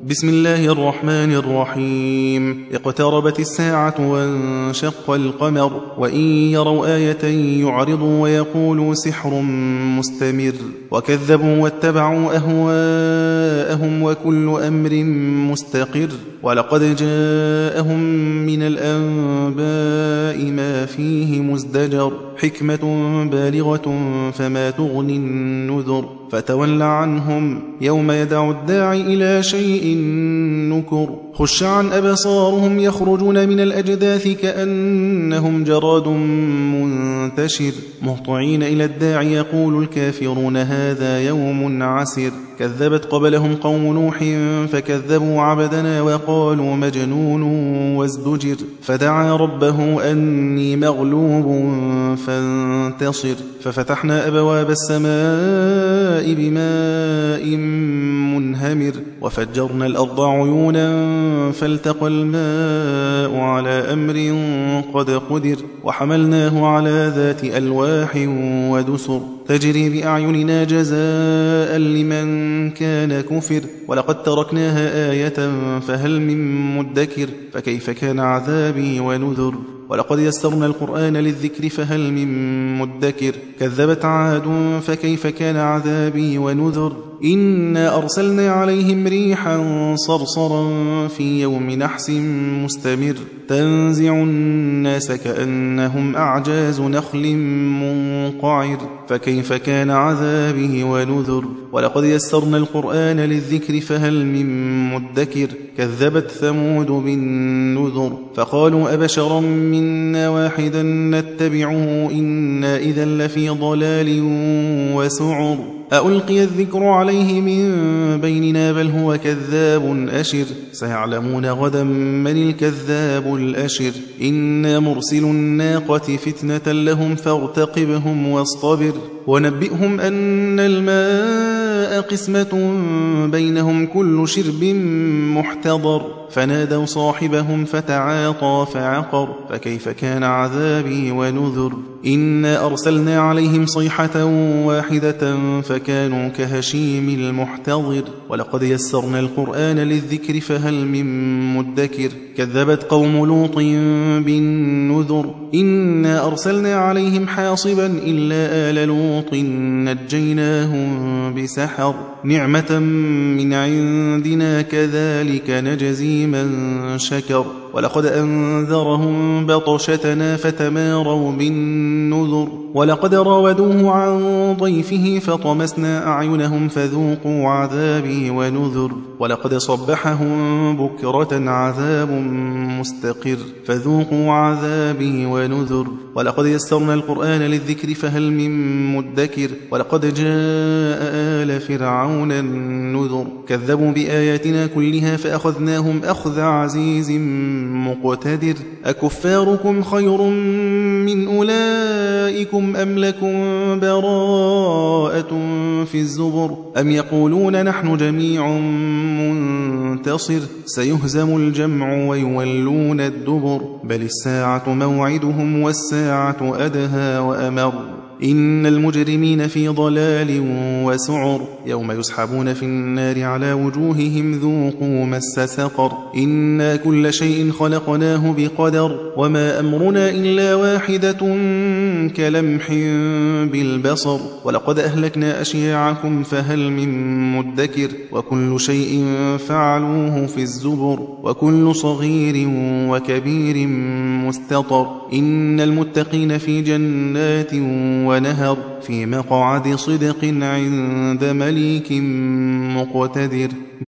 بسم الله الرحمن الرحيم. اقتربت الساعة وانشق القمر وإن يروا آية يعرضوا ويقولوا سحر مستمر وكذبوا واتبعوا أهواءهم وكل أمر مستقر ولقد جاءهم من الأنباء ما فيه مزدجر حكمة بالغة فما تغني النذر فتول عنهم يوم يدعو الداعي إلى شيء نكر خش عن أبصارهم يخرجون من الأجداث كأنهم جراد منتشر مهطعين إلى الداعي يقول الكافرون هذا يوم عسر كذبت قبلهم قوم نوح فكذبوا عبدنا وقالوا مجنون وازدجر فدعا ربه أني مغلوب فانتصر ففتحنا أبواب السماء بماء منهمر وفجرنا الأرض عيونا فالتقى الماء على أمر قد قدر وحملناه على ذات ألواح ودسر تجري بأعيننا جزاء لمن كان كفر ولقد تركناها آية فهل من مدكر فكيف كان عذابي ونذر ولقد يسرنا القرآن للذكر فهل من مدكر كذبت عاد فكيف كان عذابي ونذر إنا أرسلنا عليهم ريحا صرصرا في يوم نحس مستمر تنزع الناس كأنهم أعجاز نخل منقعر فكيف كان عذابه ونذر ولقد يسرنا القرآن للذكر فهل من مدكر كذبت ثمود بالنذر فقالوا أبشرا منا واحدا نتبعه إنا إذا لفي ضلال وسعر ألقي الذكر عليه من بيننا بل هو كذاب أشر سيعلمون غدا من الكذاب الأشر إنا مرسل الناقة فتنة لهم فارتقبهم واصطبر ونبئهم أن الماء قسمة بينهم كل شرب محتضر فنادوا صاحبهم فتعاطى فعقر فكيف كان عذابي ونذر إنا أرسلنا عليهم صيحة واحدة فكانوا كهشيم المحتضر ولقد يسرنا القرآن للذكر فهل من مدكر كذبت قوم لوط بالنذر إنا أرسلنا عليهم حاصبا إلا آل لوط نجيناهم بسحر نعمة من عندنا كذلك نجزي من شكر ولقد أنذرهم بطشتنا فتماروا بالنذر ولقد راودوه عن ضيفه فطمسنا أعينهم فذوقوا عذابي ونذر ولقد صبحهم بكرة عذاب مستقر فذوقوا عذابي ونذر ولقد يسرنا القرآن للذكر فهل من مدكر ولقد جاء آل فرعون النذر كذبوا بآياتنا كلها فأخذناهم أخذ عزيز مقتدر أكفاركم خير من أولئكم أم لكم براءة في الزبر أم يقولون نحن جميع منتصر سيهزم الجمع ويولون الدبر بل الساعة موعدهم والساعة أدهى وأمر إن المجرمين في ضلال وسعر يوم يسحبون في النار على وجوههم ذوقوا مس سقر إنا كل شيء خلقناه بقدر وما أمرنا إلا واحدة كلمح بالبصر ولقد أهلكنا أشياعكم فهل من مدكر وكل شيء فعلوه في الزبر وكل صغير وكبير مستطر إن المتقين في جنات ونهر في مقعد صدق عند مليك مقتدر